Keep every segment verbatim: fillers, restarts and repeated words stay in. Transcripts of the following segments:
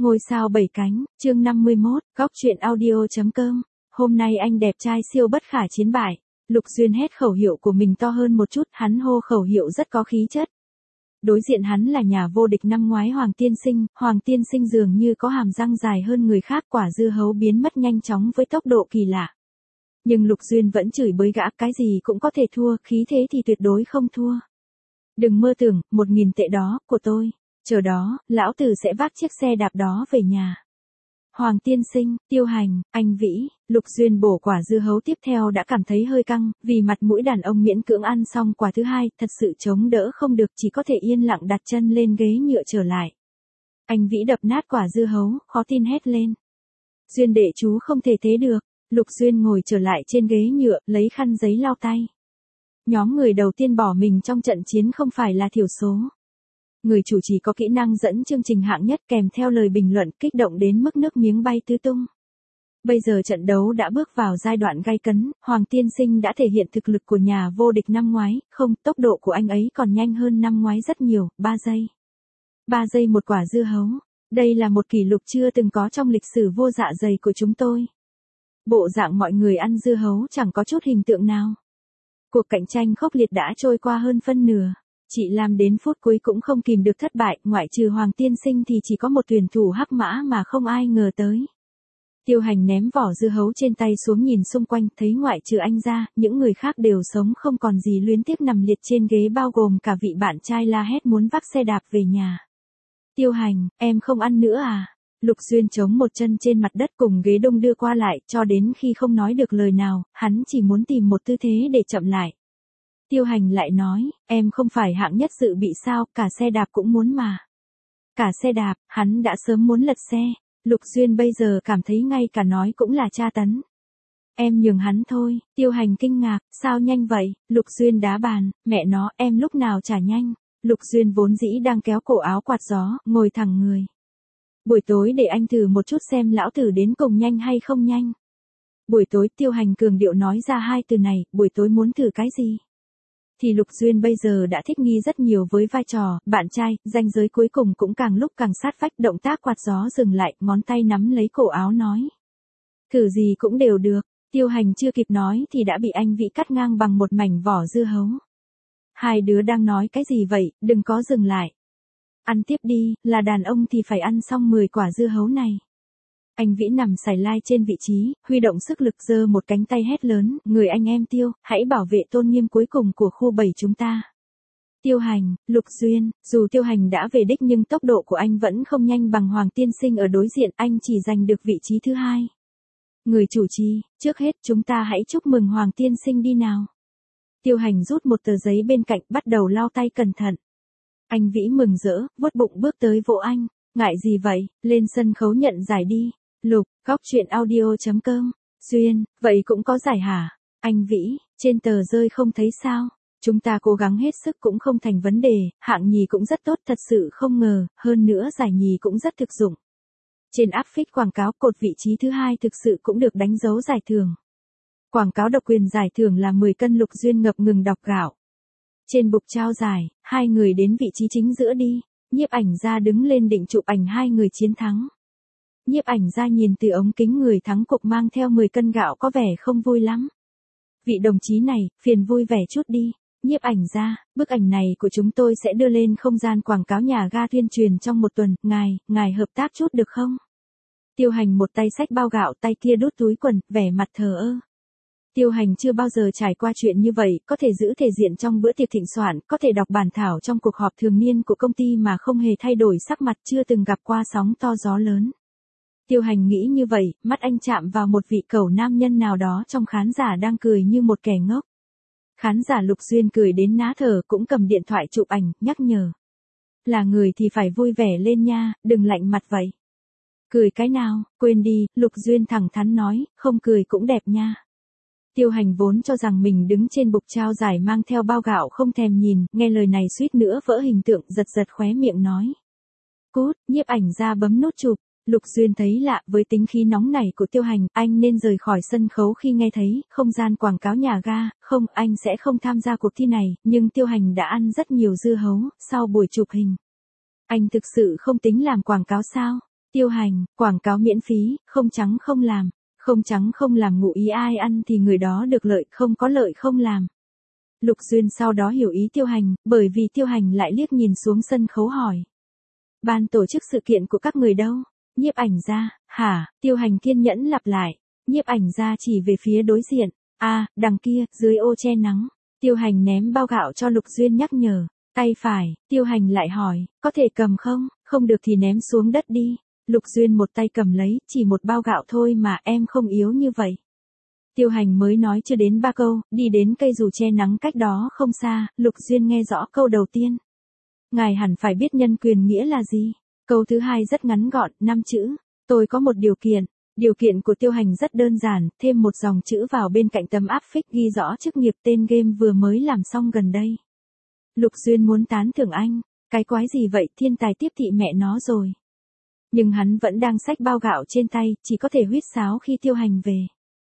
Ngôi sao bảy cánh, chương năm mươi mốt, góc truyện audio.com. Hôm nay anh đẹp trai siêu bất khả chiến bại. Lục Duyên hét khẩu hiệu của mình to hơn một chút, hắn hô khẩu hiệu rất có khí chất. Đối diện hắn là nhà vô địch năm ngoái Hoàng Tiên Sinh, Hoàng Tiên Sinh dường như có hàm răng dài hơn người khác, quả dưa hấu biến mất nhanh chóng với tốc độ kỳ lạ. Nhưng Lục Duyên vẫn chửi bới gã, cái gì cũng có thể thua, khí thế thì tuyệt đối không thua. Đừng mơ tưởng, một nghìn tệ đó, của tôi. Chờ đó, lão tử sẽ vác chiếc xe đạp đó về nhà. Hoàng Tiên Sinh, Tiêu Hành, Anh Vĩ, Lục Duyên bổ quả dưa hấu tiếp theo đã cảm thấy hơi căng, vì mặt mũi đàn ông miễn cưỡng ăn xong quả thứ hai, thật sự chống đỡ không được, chỉ có thể yên lặng đặt chân lên ghế nhựa trở lại. Anh Vĩ đập nát quả dưa hấu, khó tin hét lên. Duyên đệ chú không thể thế được. Lục Duyên ngồi trở lại trên ghế nhựa, lấy khăn giấy lau tay. Nhóm người đầu tiên bỏ mình trong trận chiến không phải là thiểu số. Người chủ trì có kỹ năng dẫn chương trình hạng nhất kèm theo lời bình luận kích động đến mức nước miếng bay tứ tung. Bây giờ trận đấu đã bước vào giai đoạn gay cấn, Hoàng Tiên Sinh đã thể hiện thực lực của nhà vô địch năm ngoái, không, tốc độ của anh ấy còn nhanh hơn năm ngoái rất nhiều, ba giây. ba giây một quả dưa hấu, đây là một kỷ lục chưa từng có trong lịch sử vô dạ dày của chúng tôi. Bộ dạng mọi người ăn dưa hấu chẳng có chút hình tượng nào. Cuộc cạnh tranh khốc liệt đã trôi qua hơn phân nửa. Chị Lam đến phút cuối cũng không kìm được thất bại, ngoại trừ Hoàng Tiên Sinh thì chỉ có một tuyển thủ hắc mã mà không ai ngờ tới. Tiêu Hành ném vỏ dưa hấu trên tay xuống nhìn xung quanh, thấy ngoại trừ anh ra, những người khác đều sống không còn gì, luyến tiếc nằm liệt trên ghế, bao gồm cả vị bạn trai la hét muốn vác xe đạp về nhà. Tiêu Hành, em không ăn nữa à? Lục Duyên chống một chân trên mặt đất cùng ghế đông đưa qua lại, cho đến khi không nói được lời nào, hắn chỉ muốn tìm một tư thế để chậm lại. Tiêu Hành lại nói, em không phải hạng nhất dự bị sao, cả xe đạp cũng muốn mà. Cả xe đạp, hắn đã sớm muốn lật xe. Lục Duyên bây giờ cảm thấy ngay cả nói cũng là tra tấn. Em nhường hắn thôi. Tiêu Hành kinh ngạc, sao nhanh vậy? Lục Duyên đá bàn, mẹ nó, em lúc nào chả nhanh. Lục Duyên vốn dĩ đang kéo cổ áo quạt gió, ngồi thẳng người. Buổi tối để anh thử một chút xem lão tử đến cùng nhanh hay không nhanh. Buổi tối, Tiêu Hành cường điệu nói ra hai từ này, buổi tối muốn thử cái gì? Thì Lục Duyên bây giờ đã thích nghi rất nhiều với vai trò, bạn trai, ranh giới cuối cùng cũng càng lúc càng sát vách, động tác quạt gió dừng lại, ngón tay nắm lấy cổ áo nói. Thử gì cũng đều được. Tiêu Hành chưa kịp nói thì đã bị anh Vĩ cắt ngang bằng một mảnh vỏ dưa hấu. Hai đứa đang nói cái gì vậy, đừng có dừng lại. Ăn tiếp đi, là đàn ông thì phải ăn xong mười quả dưa hấu này. Anh Vĩ nằm sải lai trên vị trí, huy động sức lực giơ một cánh tay hét lớn, người anh em Tiêu, hãy bảo vệ tôn nghiêm cuối cùng của khu bảy chúng ta. Tiêu Hành, Lục Duyên, dù Tiêu Hành đã về đích nhưng tốc độ của anh vẫn không nhanh bằng Hoàng Tiên Sinh ở đối diện, anh chỉ giành được vị trí thứ hai. Người chủ trì, trước hết chúng ta hãy chúc mừng Hoàng Tiên Sinh đi nào. Tiêu Hành rút một tờ giấy bên cạnh, bắt đầu lau tay cẩn thận. Anh Vĩ mừng rỡ, vuốt bụng bước tới vỗ anh, ngại gì vậy, lên sân khấu nhận giải đi. Lục, góc truyện audio.com. Duyên, vậy cũng có giải hả? Anh Vĩ, trên tờ rơi không thấy sao? Chúng ta cố gắng hết sức cũng không thành vấn đề, hạng nhì cũng rất tốt, thật sự không ngờ, hơn nữa giải nhì cũng rất thực dụng. Trên áp phích quảng cáo, cột vị trí thứ hai thực sự cũng được đánh dấu giải thưởng. Quảng cáo độc quyền giải thưởng là mười cân. Lục Duyên ngập ngừng đọc gạo. Trên bục trao giải, hai người đến vị trí chính giữa đi. Nhiếp ảnh gia đứng lên định chụp ảnh hai người chiến thắng. Nhiếp ảnh gia nhìn từ ống kính người thắng cuộc mang theo mười cân gạo có vẻ không vui lắm. Vị đồng chí này, phiền vui vẻ chút đi. Nhiếp ảnh gia, bức ảnh này của chúng tôi sẽ đưa lên không gian quảng cáo nhà ga tuyên truyền trong một tuần, ngài, ngài hợp tác chút được không? Tiêu Hành một tay xách bao gạo, tay kia đút túi quần, vẻ mặt thờ ơ. Tiêu Hành chưa bao giờ trải qua chuyện như vậy, có thể giữ thể diện trong bữa tiệc thịnh soạn, có thể đọc bản thảo trong cuộc họp thường niên của công ty mà không hề thay đổi sắc mặt, chưa từng gặp qua sóng to gió lớn. Tiêu Hành nghĩ như vậy, mắt anh chạm vào một vị cẩu nam nhân nào đó trong khán giả đang cười như một kẻ ngốc. Khán giả Lục Duyên cười đến ná thở cũng cầm điện thoại chụp ảnh, nhắc nhở. Là người thì phải vui vẻ lên nha, đừng lạnh mặt vậy. Cười cái nào, quên đi, Lục Duyên thẳng thắn nói, không cười cũng đẹp nha. Tiêu Hành vốn cho rằng mình đứng trên bục trao giải mang theo bao gạo không thèm nhìn, nghe lời này suýt nữa vỡ hình tượng, giật giật khóe miệng nói. Cút, nhiếp ảnh gia bấm nút chụp. Lục Duyên thấy lạ, với tính khí nóng nảy của Tiêu Hành, anh nên rời khỏi sân khấu khi nghe thấy không gian quảng cáo nhà ga, không, anh sẽ không tham gia cuộc thi này, nhưng Tiêu Hành đã ăn rất nhiều dưa hấu sau buổi chụp hình. Anh thực sự không tính làm quảng cáo sao? Tiêu Hành, quảng cáo miễn phí, không trắng không làm. Không trắng không làm ngụ ý ai ăn thì người đó được lợi, không có lợi không làm. Lục Duyên sau đó hiểu ý Tiêu Hành, bởi vì Tiêu Hành lại liếc nhìn xuống sân khấu hỏi. Ban tổ chức sự kiện của các người đâu? Nhiếp ảnh gia, hả? Tiêu Hành kiên nhẫn lặp lại. Nhiếp ảnh gia chỉ về phía đối diện. À, đằng kia, dưới ô che nắng. Tiêu Hành ném bao gạo cho Lục Duyên nhắc nhở. Tay phải, Tiêu Hành lại hỏi, có thể cầm không? Không được thì ném xuống đất đi. Lục Duyên một tay cầm lấy, chỉ một bao gạo thôi mà em không yếu như vậy. Tiêu Hành mới nói chưa đến ba câu, đi đến cây dù che nắng cách đó không xa, Lục Duyên nghe rõ câu đầu tiên. Ngài hẳn phải biết nhân quyền nghĩa là gì. Câu thứ hai rất ngắn gọn, năm chữ. Tôi có một điều kiện. Điều kiện của Tiêu Hành rất đơn giản, thêm một dòng chữ vào bên cạnh tấm áp phích ghi rõ chức nghiệp tên game vừa mới làm xong gần đây. Lục Duyên muốn tán thưởng anh. Cái quái gì vậy, thiên tài tiếp thị mẹ nó rồi. Nhưng hắn vẫn đang xách bao gạo trên tay, chỉ có thể huýt sáo khi Tiêu Hành về.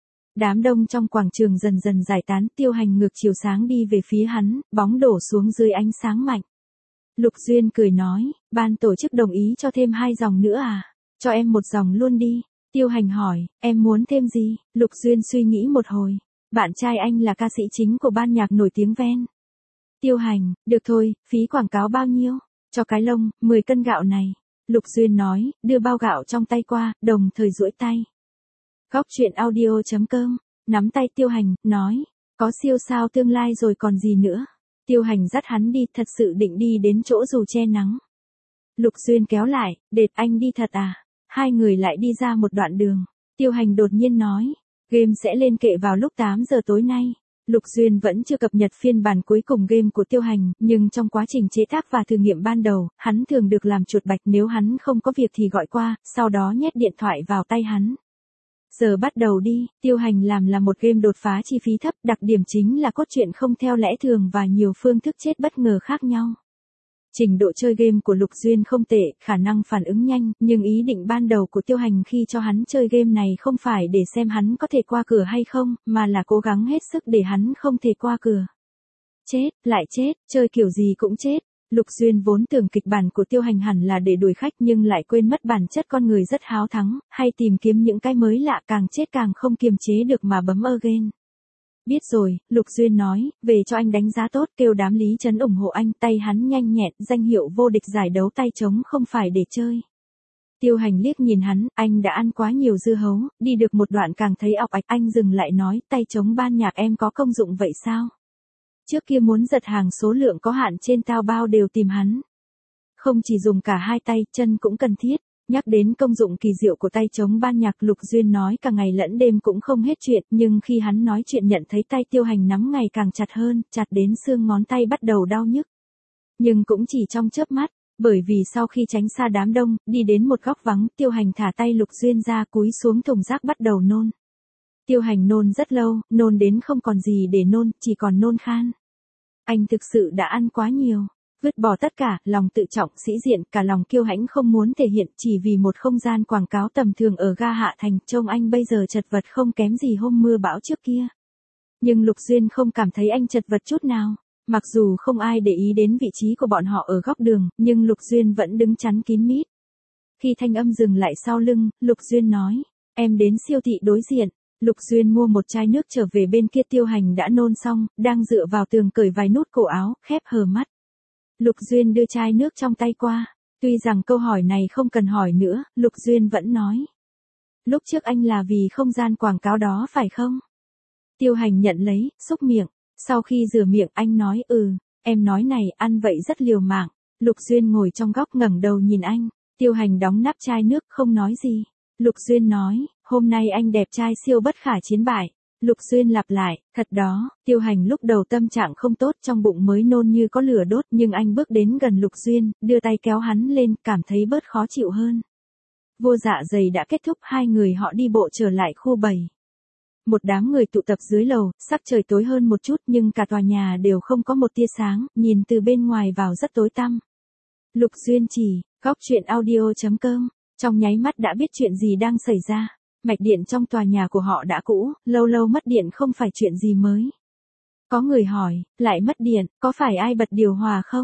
Đám đông trong quảng trường dần dần giải tán, Tiêu Hành ngược chiều sáng đi về phía hắn, bóng đổ xuống dưới ánh sáng mạnh. Lục Duyên cười nói, ban tổ chức đồng ý cho thêm hai dòng nữa à? Cho em một dòng luôn đi. Tiêu Hành hỏi, em muốn thêm gì? Lục Duyên suy nghĩ một hồi. Bạn trai anh là ca sĩ chính của ban nhạc nổi tiếng ven. Tiêu Hành, được thôi, phí quảng cáo bao nhiêu? Cho cái lông, mười cân gạo này. Lục Duyên nói, đưa bao gạo trong tay qua, đồng thời duỗi tay. Góc truyện audio chấm com, nắm tay Tiêu Hành, nói, có siêu sao tương lai rồi còn gì nữa. Tiêu Hành dắt hắn đi, thật sự định đi đến chỗ dù che nắng. Lục Duyên kéo lại, đệt anh đi thật à? Hai người lại đi ra một đoạn đường. Tiêu Hành đột nhiên nói, game sẽ lên kệ vào lúc tám giờ tối nay. Lục Duyên vẫn chưa cập nhật phiên bản cuối cùng game của Tiêu Hành, nhưng trong quá trình chế tác và thử nghiệm ban đầu, hắn thường được làm chuột bạch, nếu hắn không có việc thì gọi qua, sau đó nhét điện thoại vào tay hắn. Giờ bắt đầu đi, Tiêu Hành làm là một game đột phá chi phí thấp, đặc điểm chính là cốt truyện không theo lẽ thường và nhiều phương thức chết bất ngờ khác nhau. Trình độ chơi game của Lục Duyên không tệ, khả năng phản ứng nhanh, nhưng ý định ban đầu của Tiêu Hành khi cho hắn chơi game này không phải để xem hắn có thể qua cửa hay không, mà là cố gắng hết sức để hắn không thể qua cửa. Chết, lại chết, chơi kiểu gì cũng chết. Lục Duyên vốn tưởng kịch bản của Tiêu Hành hẳn là để đuổi khách nhưng lại quên mất bản chất con người rất háo thắng, hay tìm kiếm những cái mới lạ, càng chết càng không kiềm chế được mà bấm again. Biết rồi, Lục Duyên nói, về cho anh đánh giá tốt, kêu đám Lý Trấn ủng hộ anh, tay hắn nhanh nhẹn, danh hiệu vô địch giải đấu tay trống không phải để chơi. Tiêu Hành liếc nhìn hắn, anh đã ăn quá nhiều dưa hấu, đi được một đoạn càng thấy ọc ạch, anh dừng lại nói, tay trống ban nhạc em có công dụng vậy sao? Trước kia muốn giật hàng số lượng có hạn trên Taobao đều tìm hắn. Không chỉ dùng cả hai tay, chân cũng cần thiết. Nhắc đến công dụng kỳ diệu của tay trống ban nhạc, Lục Duyên nói cả ngày lẫn đêm cũng không hết chuyện, nhưng khi hắn nói chuyện nhận thấy tay Tiêu Hành nắm ngày càng chặt hơn, chặt đến xương ngón tay bắt đầu đau nhức. Nhưng cũng chỉ trong chớp mắt, bởi vì sau khi tránh xa đám đông, đi đến một góc vắng, Tiêu Hành thả tay Lục Duyên ra, cúi xuống thùng rác bắt đầu nôn. Tiêu Hành nôn rất lâu, nôn đến không còn gì để nôn, chỉ còn nôn khan. Anh thực sự đã ăn quá nhiều. Vứt bỏ tất cả, lòng tự trọng, sĩ diện, cả lòng kiêu hãnh không muốn thể hiện, chỉ vì một không gian quảng cáo tầm thường ở ga Hạ Thành, trông anh bây giờ chật vật không kém gì hôm mưa bão trước kia. Nhưng Lục Duyên không cảm thấy anh chật vật chút nào. Mặc dù không ai để ý đến vị trí của bọn họ ở góc đường, nhưng Lục Duyên vẫn đứng chắn kín mít. Khi thanh âm dừng lại sau lưng, Lục Duyên nói, em đến siêu thị đối diện. Lục Duyên mua một chai nước trở về bên kia. Tiêu Hành đã nôn xong, đang dựa vào tường cởi vài nút cổ áo, khép hờ mắt. Lục Duyên đưa chai nước trong tay qua. Tuy rằng câu hỏi này không cần hỏi nữa, Lục Duyên vẫn nói. Lúc trước anh là vì không gian quảng cáo đó phải không? Tiêu Hành nhận lấy, xúc miệng. Sau khi rửa miệng anh nói ừ, em nói này ăn vậy rất liều mạng. Lục Duyên ngồi trong góc ngẩng đầu nhìn anh. Tiêu Hành đóng nắp chai nước không nói gì. Lục Duyên nói, hôm nay anh đẹp trai siêu bất khả chiến bại. Lục Duyên lặp lại, thật đó. Tiêu Hành lúc đầu tâm trạng không tốt, trong bụng mới nôn như có lửa đốt, nhưng anh bước đến gần Lục Duyên, đưa tay kéo hắn lên, cảm thấy bớt khó chịu hơn. Vô dạ dày đã kết thúc, hai người họ đi bộ trở lại khu bảy. Một đám người tụ tập dưới lầu, sắc trời tối hơn một chút nhưng cả tòa nhà đều không có một tia sáng, nhìn từ bên ngoài vào rất tối tăm. Lục Duyên chỉ, góc truyện audio chấm com, trong nháy mắt đã biết chuyện gì đang xảy ra. Mạch điện trong tòa nhà của họ đã cũ, lâu lâu mất điện không phải chuyện gì mới. Có người hỏi, lại mất điện, có phải ai bật điều hòa không?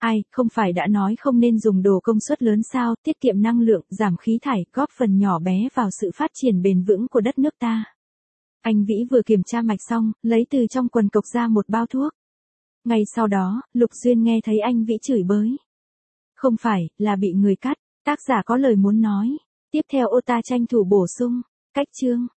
Ai, không phải đã nói không nên dùng đồ công suất lớn sao, tiết kiệm năng lượng, giảm khí thải, góp phần nhỏ bé vào sự phát triển bền vững của đất nước ta. Anh Vĩ vừa kiểm tra mạch xong, lấy từ trong quần cộc ra một bao thuốc. Ngay sau đó, Lục Duyên nghe thấy anh Vĩ chửi bới. Không phải, là bị người cắt, tác giả có lời muốn nói. Tiếp theo ô ta tranh thủ bổ sung, cách chương.